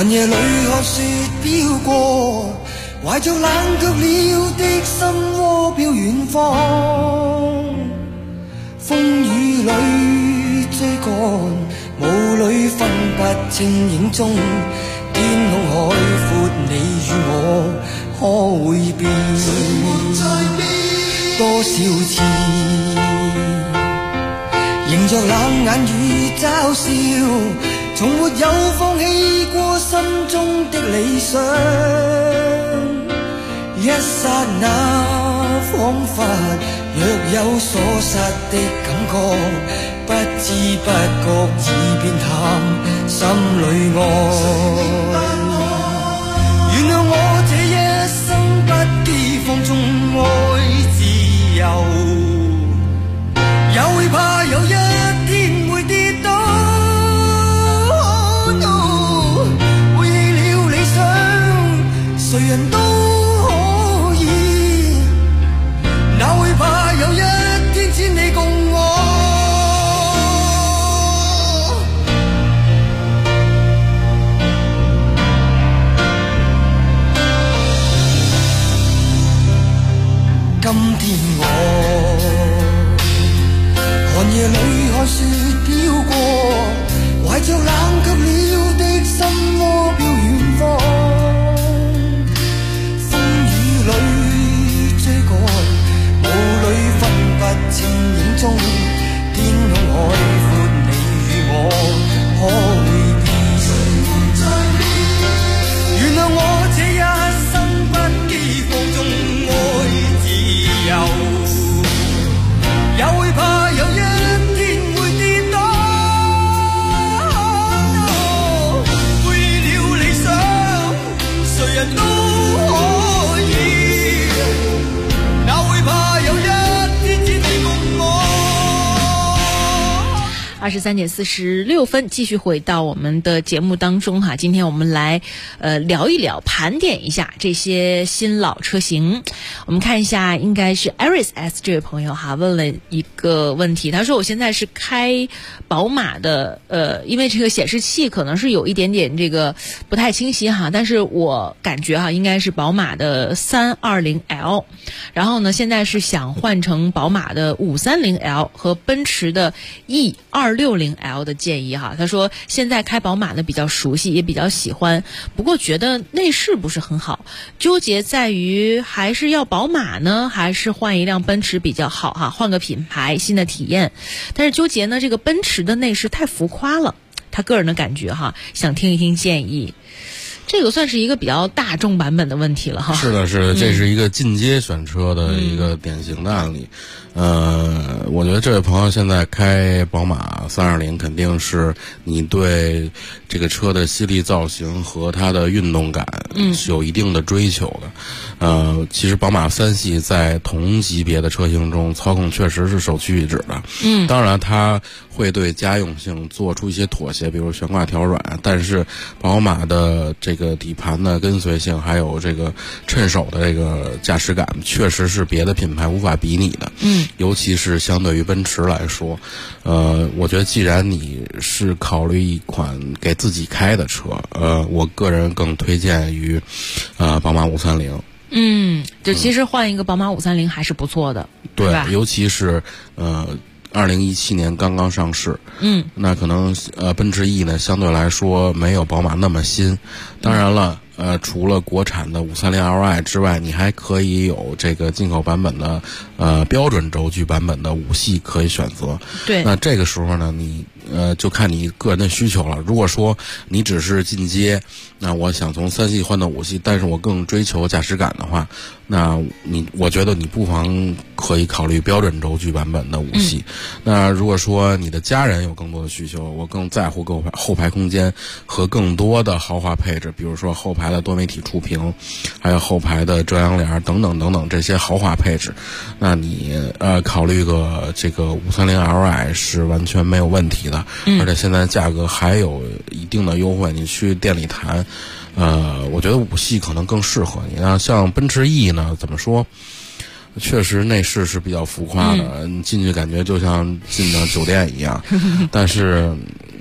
寒夜里看雪飘过，怀着冷却了的心窝飘远方，风雨里追赶，雾里分不清影踪，天空海阔，你与我可会变？多少次迎着冷眼與嘲笑，從沒有放棄過心中的理想。一剎那彷彿若有所失的感覺，不知不覺已變淡心裏愛。原諒我這一生不羈放縱愛自由，也會怕有一天會跌倒。背棄了理想，誰人都可以，哪會怕有一天只你共我。今天我寒夜裏看雪飄過，懷着冷卻了的心窩飄遠方，風雨裏追趕，霧裏分不清影蹤，天空海闊，你與我可會變？原諒我這一生不羈放縱愛自由，也會怕有一天會跌倒。背了理想，誰人都可以，哪會怕有一天只你共我。 23:46，继续回到我们的节目当中哈。今天我们来聊一聊，盘点一下这些新老车型。我们看一下，应该是 Aris S 这位朋友哈问了一个问题，他说我现在是开宝马的，因为这个显示器可能是有一点点这个不太清晰哈，但是我感觉哈应该是宝马的 320L， 然后呢现在是想换成宝马的 530L 和奔驰的 E260L 的建议哈。他说现在开宝马呢比较熟悉，也比较喜欢，不过觉得内饰不是很好，纠结在于还是要宝马呢，还是换一辆奔驰比较好哈，换个品牌，新的体验。但是纠结呢，这个奔驰的内饰太浮夸了，他个人的感觉哈，想听一听建议。这个算是一个比较大众版本的问题了哈。 是的，是的，这是一个进阶选车的一个典型的案例。我觉得这位朋友现在开宝马320，肯定是你对这个车的犀利造型和它的运动感是有一定的追求的。其实宝马3系在同级别的车型中操控确实是首屈一指的。当然它会对家用性做出一些妥协，比如悬挂调软，但是宝马的这个底盘的跟随性还有这个趁手的这个驾驶感确实是别的品牌无法比拟的。尤其是相对于奔驰来说，我觉得既然你是考虑一款给自己开的车，我个人更推荐于宝马530。 就其实换一个宝马530还是不错的， 对吧？ 尤其是2017年刚刚上市，那可能奔驰 E 呢相对来说没有宝马那么新。当然了，除了国产的530Li 之外，你还可以有这个进口版本的标准轴距版本的5系可以选择。 对， 那这个时候呢，你就看你个人的需求了。如果说你只是进阶，那我想从3系换到5系，但是我更追求驾驶感的话，那我觉得你不妨可以考虑标准轴距版本的5系。那如果说你的家人有更多的需求，我更在乎后排空间和更多的豪华配置，比如说后排的多媒体触屏，还有后排的遮阳帘等等等等这些豪华配置，那你考虑个这个530Li 是完全没有问题的。而且现在价格还有一定的优惠，你去店里谈，我觉得5系可能更适合你。那像奔驰 E 呢，怎么说？确实内饰是比较浮夸的，你进去感觉就像进了酒店一样。但是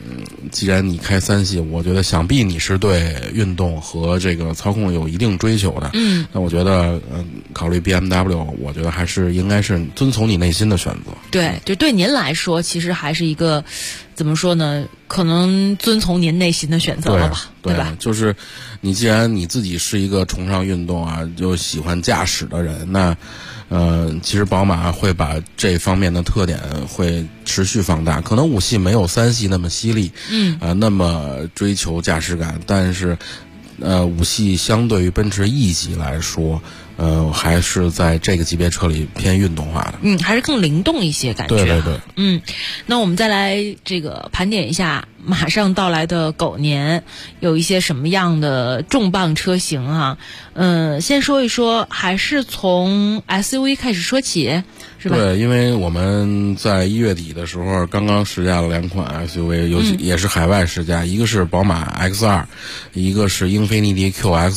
既然你开3系，我觉得想必你是对运动和这个操控有一定追求的。那我觉得考虑 BMW， 我觉得还是应该是遵从你内心的选择。 对，就对您来说，其实还是一个怎么说呢？可能遵从您内心的选择了吧，对吧？ 就是你既然你自己是一个崇尚运动啊，就喜欢驾驶的人，那其实宝马会把这方面的特点会持续放大。可能5系没有3系那么犀利，那么追求驾驶感，但是5系相对于奔驰 E 级来说，还是在这个级别车里偏运动化的。 还是更灵动一些感觉。 对。 那我们再来这个盘点一下马上到来的狗年有一些什么样的重磅车型啊？先说一说，还是从 SUV 开始说起，是吧？ 对，因为我们在1月底的时候刚刚试驾了2款 SUV， 尤其也是海外试驾，一个是宝马 X2， 一个是英菲尼迪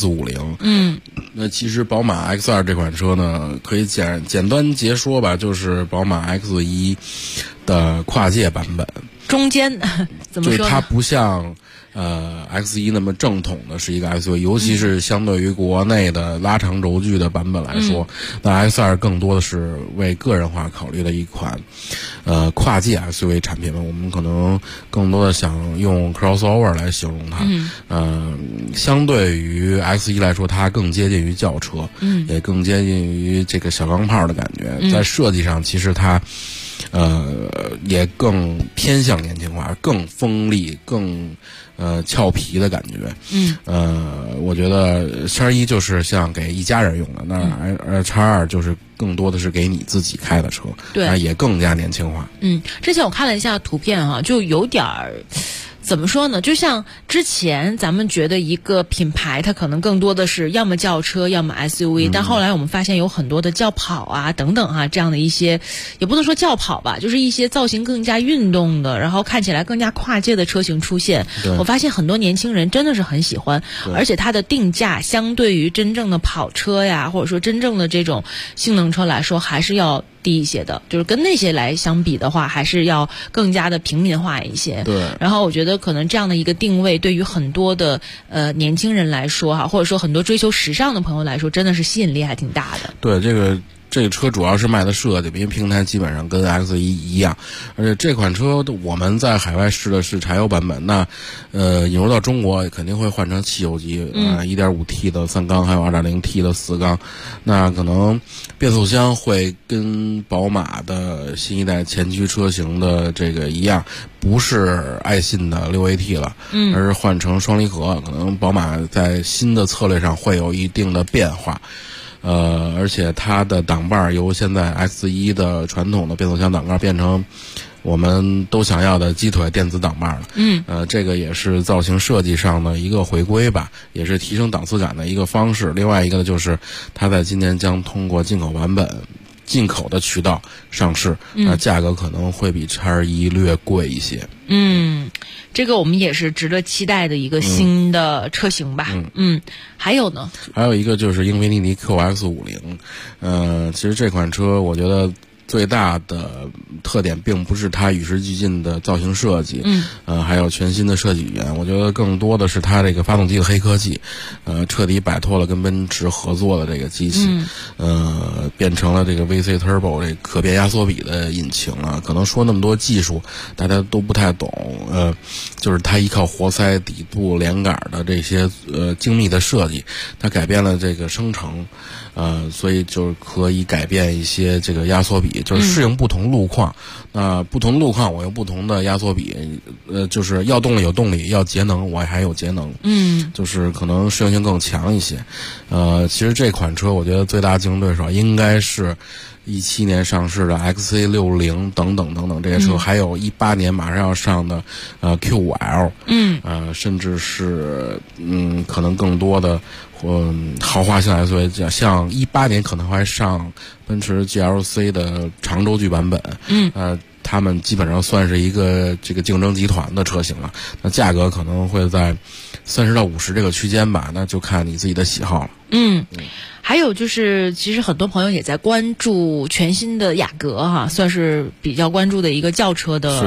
QX50。那其实宝马 X2 这款车呢，可以简单截说吧，就是宝马 X1 的跨界版本。 中间怎么说呢？ 就是它不像X1 那么正统的是一个 SUV， 尤其是相对于国内的拉长轴距的版本来说，那 X2 更多的是为个人化考虑的一款跨界 SUV 产品。我们可能更多的想用 crossover 来形容它。相对于 X1 来说，它更接近于轿车，也更接近于这个小钢炮的感觉。在设计上，其实它也更偏向年轻化，更锋利，更俏皮的感觉。我觉得X1就是像给一家人用的，那X2就是更多的是给你自己开的车， 对， 也更加年轻化。 之前我看了一下图片哈，就有点儿。怎么说呢？就像之前咱们觉得一个品牌它可能更多的是要么轿车要么 SUV，但后来我们发现有很多的轿跑啊等等啊这样的一些，也不能说轿跑吧，就是一些造型更加运动的，然后看起来更加跨界的车型出现。我发现很多年轻人真的是很喜欢，而且它的定价相对于真正的跑车呀，或者说真正的这种性能车来说还是要低一些的，就是跟那些来相比的话还是要更加的平民化一些。 对， 然后我觉得可能这样的一个定位对于很多的年轻人来说哈，或者说很多追求时尚的朋友来说，真的是吸引力还挺大的。 对，这个车主要是卖的设计，因为平台基本上跟 X1 一样，而且这款车我们在海外试的是柴油版本，那引入到中国肯定会换成汽油机，1.5T 的3缸，还有2.0T 的4缸，那可能变速箱会跟宝马的新一代前驱车型的这个一样，不是爱信的6AT 了，而是换成双离合，可能宝马在新的策略上会有一定的变化。而且它的挡把由现在 X1 的传统的变速箱挡把变成我们都想要的鸡腿电子挡把了。这个也是造型设计上的一个回归吧，也是提升档次感的一个方式。另外一个呢，就是它在今年将通过进口版本、进口的渠道上市，那价格可能会比X1略贵一些。 这个我们也是值得期待的一个新的车型吧。还有呢？ 还有一个就是英菲尼迪 QX50。其实这款车我觉得最大的特点并不是它与时俱进的造型设计，还有全新的设计语言，我觉得更多的是它这个发动机的黑科技，彻底摆脱了跟奔驰合作的这个机器，变成了这个 VC Turbo 这可变压缩比的引擎了。可能说那么多技术大家都不太懂，就是它依靠活塞、底部、连杆的这些精密的设计，它改变了这个生成，所以就是可以改变一些这个压缩比，就是适应不同路况。那不同路况我有不同的压缩比，就是要动力有动力，要节能我还有节能，就是可能适应性更强一些。其实这款车我觉得最大竞争对手应该是17年上市的 XC60 等等等等这些车，还有18年马上要上的Q5L，甚至是可能更多的豪华性 SUV， 像18年可能还上奔驰 GLC 的长轴距版本，他们基本上算是一个这个竞争集团的车型了。那价格可能会在30到50这个区间吧，那就看你自己的喜好了。 还有就是，其实很多朋友也在关注全新的雅阁哈，算是比较关注的一个轿车的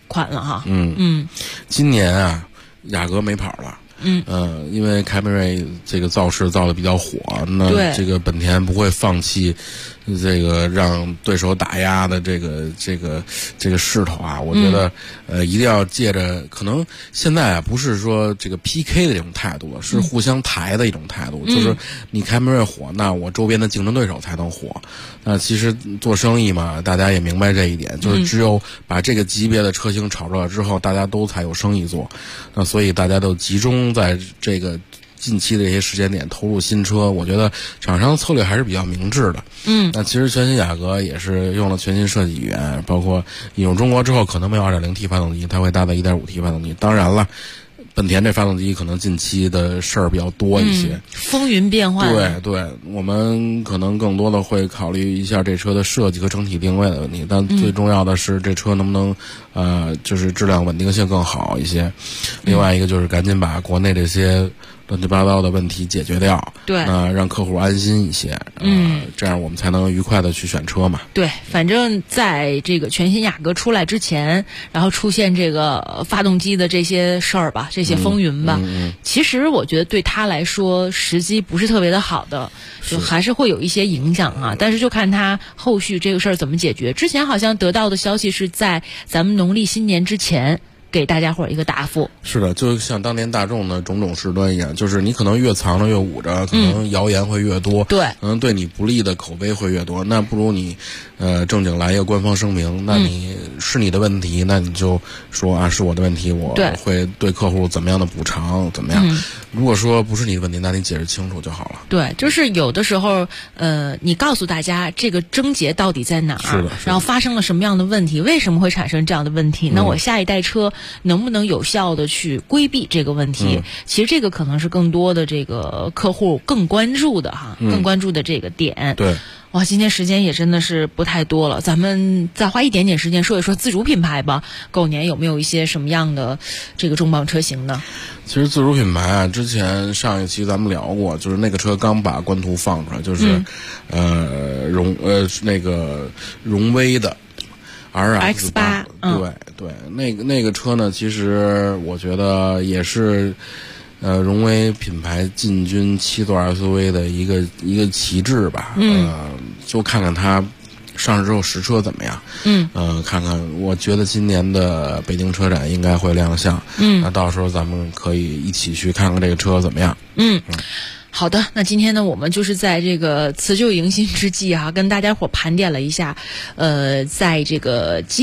款了哈。 今年啊，雅阁没跑了。因为凯美瑞这个造势造的比较火，那这个本田不会放弃这个让对手打压的这个势头啊。我觉得一定要借着，可能现在啊不是说这个 PK 的这种态度了，是互相抬的一种态度，就是你凯美瑞火，那我周边的竞争对手才能火。那其实做生意嘛，大家也明白这一点，就是只有把这个级别的车型炒出来之后，大家都才有生意做。那所以大家都集中在这个近期的这些时间点投入新车，我觉得厂商策略还是比较明智的。那其实全新雅阁也是用了全新设计语言，包括引入中国之后可能没有 2.0T 发动机，它会搭载 1.5T 发动机。当然了，本田这发动机可能近期的事儿比较多一些， 风云变幻。 对，我们可能更多的会考虑一下这车的设计和整体定位的问题，但最重要的是这车能不能就是质量稳定性更好一些。另外一个就是赶紧把国内这些乱七八糟的问题解决掉， 对， 让客户安心一些，这样我们才能愉快的去选车嘛。 对，反正在这个全新雅阁出来之前，然后出现这个发动机的这些事儿吧，这些风云吧，其实我觉得对他来说时机不是特别的好的，就还是会有一些影响啊。但是就看他后续这个事儿怎么解决。之前好像得到的消息是在咱们农历新年之前给大家伙一个答复。 是的，就像当年大众的种种事端一样，就是你可能越藏着越捂着，可能谣言会越多， 对， 可能对你不利的口碑会越多。那不如你正经来一个官方声明，那你是你的问题，那你就说啊是我的问题，我会对客户怎么样的补偿，怎么样。如果说不是你的问题，那你解释清楚就好了。 对，就是有的时候你告诉大家这个症结到底在哪儿， 是的， 然后发生了什么样的问题，为什么会产生这样的问题，那我下一代车能不能有效的去规避这个问题，其实这个可能是更多的这个客户更关注的哈，更关注的这个点。 对， 哇，今天时间也真的是不太多了，咱们再花一点点时间说一说自主品牌吧。狗年有没有一些什么样的这个重磅车型呢？ 其实自主品牌啊，之前上一期咱们聊过，就是那个车刚把官图放出来，就是那个荣威的 RX8，对，那个车呢，其实我觉得也是荣威品牌进军7座 SUV 的一个旗帜吧。就看看它上市之后实车怎么样。看看，我觉得今年的北京车展应该会亮相。那到时候咱们可以一起去看看这个车怎么样。 好的，那今天呢，我们就是在这个辞旧迎新之际啊，跟大家伙盘点了一下，在这个